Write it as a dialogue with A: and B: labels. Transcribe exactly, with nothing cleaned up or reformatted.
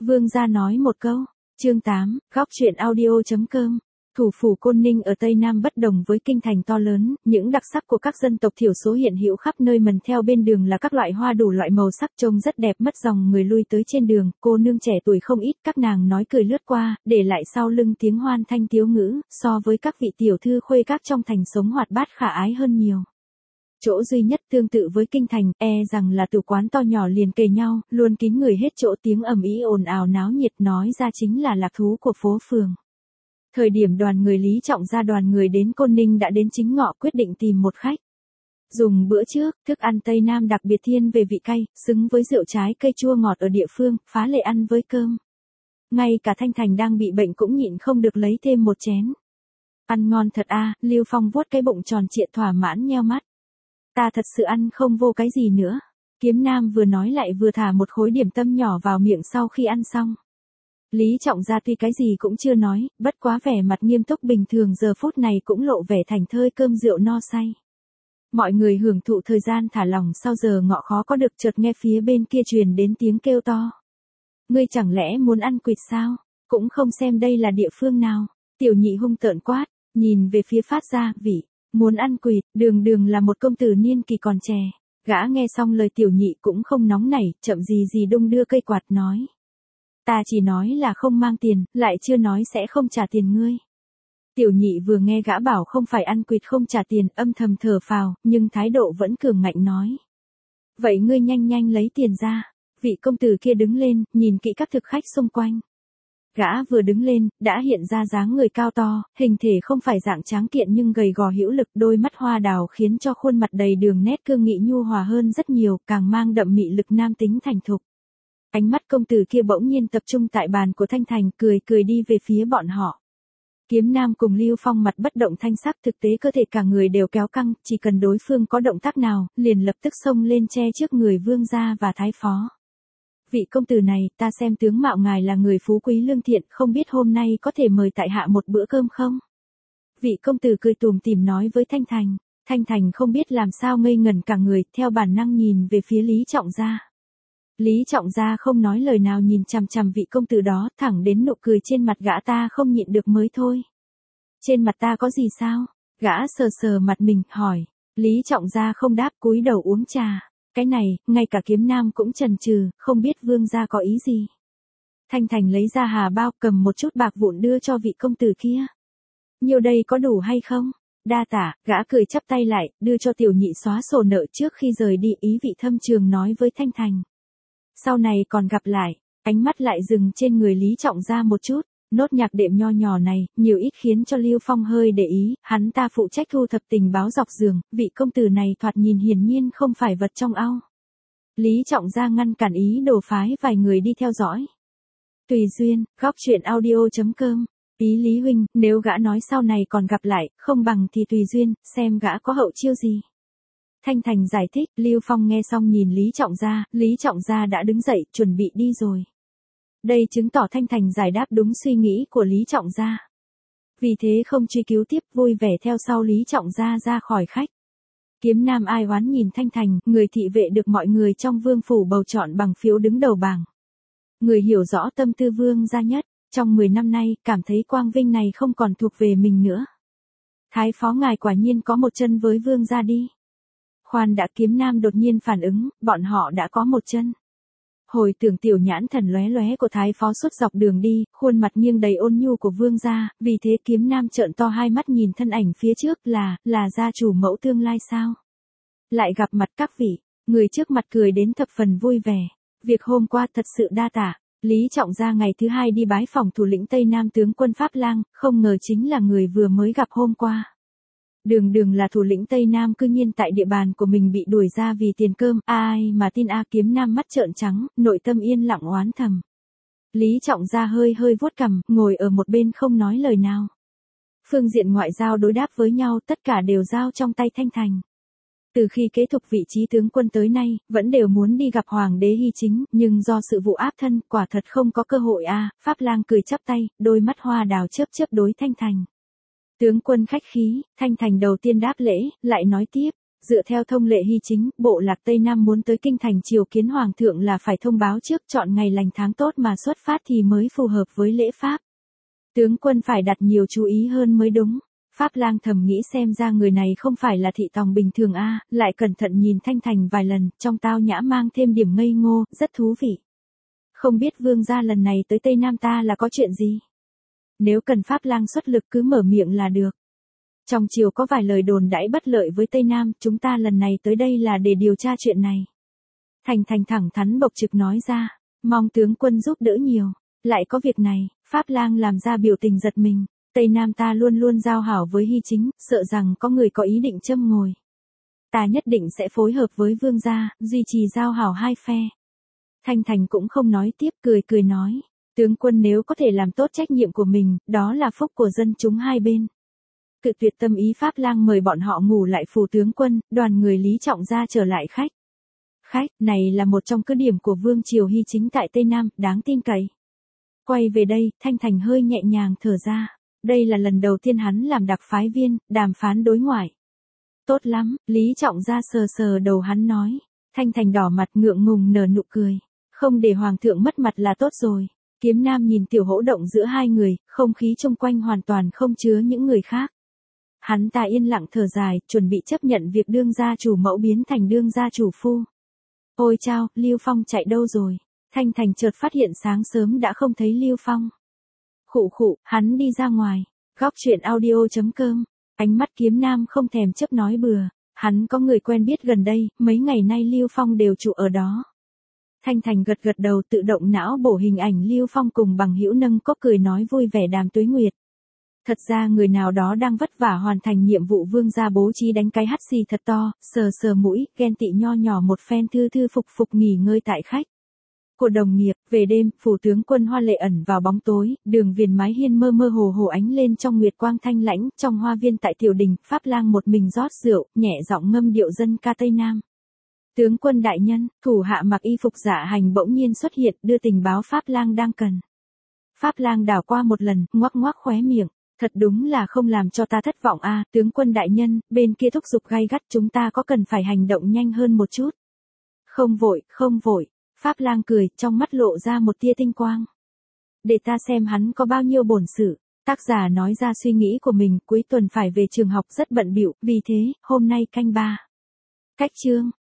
A: Vương gia nói một câu. Chương tám, góc truyện audio.com. Thủ phủ Côn Ninh ở Tây Nam bất đồng với kinh thành to lớn, những đặc sắc của các dân tộc thiểu số hiện hữu khắp nơi, mần theo bên đường là các loại hoa đủ loại màu sắc trông rất đẹp, mất dòng người lui tới trên đường, cô nương trẻ tuổi không ít, các nàng nói cười lướt qua, để lại sau lưng tiếng hoan thanh tiếu ngữ, so với các vị tiểu thư khuê các trong thành sống hoạt bát khả ái hơn nhiều. Chỗ duy nhất tương tự với kinh thành, e rằng là tử quán to nhỏ liền kề nhau, luôn kín người hết chỗ, tiếng ầm ĩ ồn ào náo nhiệt, nói ra chính là lạc thú của phố phường. Thời điểm đoàn người Lý Trọng gia đoàn người đến Côn Ninh đã đến chính ngọ, quyết định tìm một khách. Dùng bữa trước, thức ăn Tây Nam đặc biệt thiên về vị cay, xứng với rượu trái cây chua ngọt ở địa phương, phá lệ ăn với cơm. Ngay cả Thanh Thành đang bị bệnh cũng nhịn không được lấy thêm một chén. Ăn ngon thật a, à, Lưu Phong vuốt cái bụng tròn trịa thỏa mãn nheo mắt. Ta thật sự ăn không vô cái gì nữa. Kiếm Nam vừa nói lại vừa thả một khối điểm tâm nhỏ vào miệng sau khi ăn xong. Lý Trọng gia tuy cái gì cũng chưa nói, bất quá vẻ mặt nghiêm túc bình thường giờ phút này cũng lộ vẻ thành thơi cơm rượu no say. Mọi người hưởng thụ thời gian thả lỏng sau giờ ngọ khó có được, chợt nghe phía bên kia truyền đến tiếng kêu to. Ngươi chẳng lẽ muốn ăn quỵt sao? Cũng không xem đây là địa phương nào. Tiểu nhị hung tợn quát, nhìn về phía phát ra, vị, muốn ăn quỵt, đường đường là một công tử niên kỳ còn trẻ. Gã nghe xong lời tiểu nhị cũng không nóng nảy, chậm gì gì đung đưa cây quạt nói. Ta chỉ nói là không mang tiền, lại chưa nói sẽ không trả tiền ngươi. Tiểu nhị vừa nghe gã bảo không phải ăn quỵt không trả tiền, âm thầm thở phào, nhưng thái độ vẫn cường ngạnh nói. Vậy ngươi nhanh nhanh lấy tiền ra. Vị công tử kia đứng lên, nhìn kỹ các thực khách xung quanh. Gã vừa đứng lên, đã hiện ra dáng người cao to, hình thể không phải dạng tráng kiện nhưng gầy gò hữu lực, đôi mắt hoa đào khiến cho khuôn mặt đầy đường nét cương nghị nhu hòa hơn rất nhiều, càng mang đậm mị lực nam tính thành thục. Ánh mắt công tử kia bỗng nhiên tập trung tại bàn của Thanh Thành, cười cười đi về phía bọn họ. Kiếm Nam cùng Lưu Phong mặt bất động thanh sắc, thực tế cơ thể cả người đều kéo căng, chỉ cần đối phương có động tác nào, liền lập tức xông lên che trước người vương gia và thái phó. Vị công tử này, ta xem tướng mạo ngài là người phú quý lương thiện, không biết hôm nay có thể mời tại hạ một bữa cơm không? Vị công tử cười tủm tỉm nói với Thanh Thành. Thanh Thành không biết làm sao ngây ngẩn cả người, theo bản năng nhìn về phía Lý Trọng gia. Lý Trọng gia không nói lời nào nhìn chằm chằm vị công tử đó, thẳng đến nụ cười trên mặt gã ta không nhịn được mới thôi. Trên mặt ta có gì sao? Gã sờ sờ mặt mình, hỏi. Lý Trọng gia không đáp, cúi đầu uống trà. Cái này, ngay cả Kiếm Nam cũng chần chừ, không biết vương gia có ý gì. Thanh Thành lấy ra hà bao, cầm một chút bạc vụn đưa cho vị công tử kia. Nhiều đây có đủ hay không? Đa tả, gã cười chắp tay lại, đưa cho tiểu nhị xóa sổ nợ trước khi rời đi, ý vị thâm trường nói với Thanh Thành. Sau này còn gặp lại, ánh mắt lại dừng trên người Lý Trọng gia một chút, nốt nhạc đệm nho nhỏ này, nhiều ít khiến cho Lưu Phong hơi để ý, hắn ta phụ trách thu thập tình báo dọc giường, vị công tử này thoạt nhìn hiển nhiên không phải vật trong ao. Lý Trọng gia ngăn cản ý đồ phái vài người đi theo dõi. Tùy duyên, góc truyện audio.com, ý Lý huynh, nếu gã nói sau này còn gặp lại, không bằng thì tùy duyên, xem gã có hậu chiêu gì. Thanh Thành giải thích, Lưu Phong nghe xong nhìn Lý Trọng gia, Lý Trọng gia đã đứng dậy, chuẩn bị đi rồi. Đây chứng tỏ Thanh Thành giải đáp đúng suy nghĩ của Lý Trọng gia. Vì thế không truy cứu tiếp, vui vẻ theo sau Lý Trọng gia ra khỏi khách. Kiếm Nam ai oán nhìn Thanh Thành, người thị vệ được mọi người trong vương phủ bầu chọn bằng phiếu đứng đầu bảng. Người hiểu rõ tâm tư vương gia nhất, trong mười năm nay, cảm thấy quang vinh này không còn thuộc về mình nữa. Thái phó ngài quả nhiên có một chân với vương gia đi. Khoan đã, Kiếm Nam đột nhiên phản ứng, bọn họ đã có một chân. Hồi tưởng tiểu nhãn thần lóe lóe của thái phó suốt dọc đường đi, khuôn mặt nghiêng đầy ôn nhu của vương gia, vì thế Kiếm Nam trợn to hai mắt nhìn thân ảnh phía trước là, là gia chủ mẫu tương lai sao? Lại gặp mặt các vị, người trước mặt cười đến thập phần vui vẻ. Việc hôm qua thật sự đa tạ. Lý Trọng gia ngày thứ hai đi bái phỏng thủ lĩnh Tây Nam tướng quân Pháp Lang, không ngờ chính là người vừa mới gặp hôm qua. Đường đường là thủ lĩnh Tây Nam cư nhiên tại địa bàn của mình bị đuổi ra vì tiền cơm, ai mà tin a. Kiếm Nam mắt trợn trắng, nội tâm yên lặng oán thầm. Lý Trọng gia hơi hơi vuốt cằm, ngồi ở một bên không nói lời nào. Phương diện ngoại giao đối đáp với nhau tất cả đều giao trong tay Thanh Thành. Từ khi kế tục vị trí tướng quân tới nay, vẫn đều muốn đi gặp Hoàng đế Hy Chính, nhưng do sự vụ áp thân, quả thật không có cơ hội a. Pháp Lang cười chắp tay, đôi mắt hoa đào chớp chớp đối Thanh Thành. Tướng quân khách khí, Thanh Thành đầu tiên đáp lễ, lại nói tiếp, Dựa theo thông lệ hy chính, bộ lạc Tây Nam muốn tới kinh thành triều kiến hoàng thượng là phải thông báo trước, chọn ngày lành tháng tốt mà xuất phát thì mới phù hợp với lễ pháp. Tướng quân phải đặt nhiều chú ý hơn mới đúng. Pháp Lang thầm nghĩ xem ra người này không phải là thị tòng bình thường a, lại cẩn thận nhìn Thanh Thành vài lần, trong tao nhã mang thêm điểm ngây ngô, rất thú vị. Không biết vương gia lần này tới Tây Nam ta là có chuyện gì? Nếu cần Pháp Lang xuất lực cứ mở miệng là được. Trong triều có vài lời đồn đãi bất lợi với Tây Nam, chúng ta lần này tới đây là để điều tra chuyện này. Thành Thành thẳng thắn bộc trực nói ra, mong tướng quân giúp đỡ nhiều. Lại có việc này, Pháp Lang làm ra biểu tình giật mình. Tây Nam ta luôn luôn giao hảo với hy chính, sợ rằng có người có ý định châm ngòi. Ta nhất định sẽ phối hợp với vương gia, duy trì giao hảo hai phe. Thanh Thành cũng không nói tiếp, cười cười nói. Tướng quân nếu có thể làm tốt trách nhiệm của mình, đó là phúc của dân chúng hai bên. Cự tuyệt tâm ý Pháp Lang mời bọn họ ngủ lại phủ tướng quân, đoàn người Lý Trọng Gia trở lại khách. Khách, này là một trong cứ điểm của vương triều hy chính tại Tây Nam, đáng tin cậy. Quay về đây, Thanh Thành hơi nhẹ nhàng thở ra. Đây là lần đầu tiên hắn làm đặc phái viên, đàm phán đối ngoại. Tốt lắm, Lý Trọng Gia sờ sờ đầu hắn nói. Thanh Thành đỏ mặt ngượng ngùng nở nụ cười. Không để hoàng thượng mất mặt là tốt rồi. Kiếm Nam nhìn tiểu hỗ động giữa hai người, không khí xung quanh hoàn toàn không chứa những người khác. Hắn ta yên lặng thở dài, chuẩn bị chấp nhận việc đương gia chủ mẫu biến thành đương gia chủ phu. Ôi chao, Lưu Phong chạy đâu rồi? Thanh Thành chợt phát hiện sáng sớm đã không thấy Lưu Phong. Khụ khụ, hắn đi ra ngoài. Góc truyện audio chấm com. Ánh mắt Kiếm Nam không thèm chấp nói bừa. Hắn có người quen biết gần đây, mấy ngày nay Lưu Phong đều trụ ở đó. Thanh Thành gật gật đầu tự động não bổ hình ảnh Lưu Phong cùng bằng hữu nâng cốc cười nói vui vẻ đàm Tuế Nguyệt. Thật ra người nào đó đang vất vả hoàn thành nhiệm vụ vương gia bố trí đánh cái hắt xì thật to, sờ sờ mũi, ghen tị nho nhỏ một phen thư thư phục phục nghỉ ngơi tại khách. Của đồng nghiệp, về đêm, phủ tướng quân hoa lệ ẩn vào bóng tối, đường viền mái hiên mơ mơ hồ hồ ánh lên trong nguyệt quang thanh lãnh, trong hoa viên tại tiểu đình, Pháp Lang một mình rót rượu, nhẹ giọng ngâm điệu dân ca Tây Nam. Tướng quân đại nhân, thủ hạ mặc y phục dạ hành bỗng nhiên xuất hiện, đưa tình báo Pháp Lang đang cần. Pháp Lang đảo qua một lần, ngoắc ngoắc khóe miệng. Thật đúng là không làm cho ta thất vọng a, tướng quân đại nhân, bên kia thúc giục gay gắt chúng ta có cần phải hành động nhanh hơn một chút. Không vội, không vội, Pháp Lang cười, trong mắt lộ ra một tia tinh quang. Để ta xem hắn có bao nhiêu bổn sự. Tác giả nói ra suy nghĩ của mình, cuối tuần phải về trường học rất bận bịu, vì thế, hôm nay canh ba. Cách chương.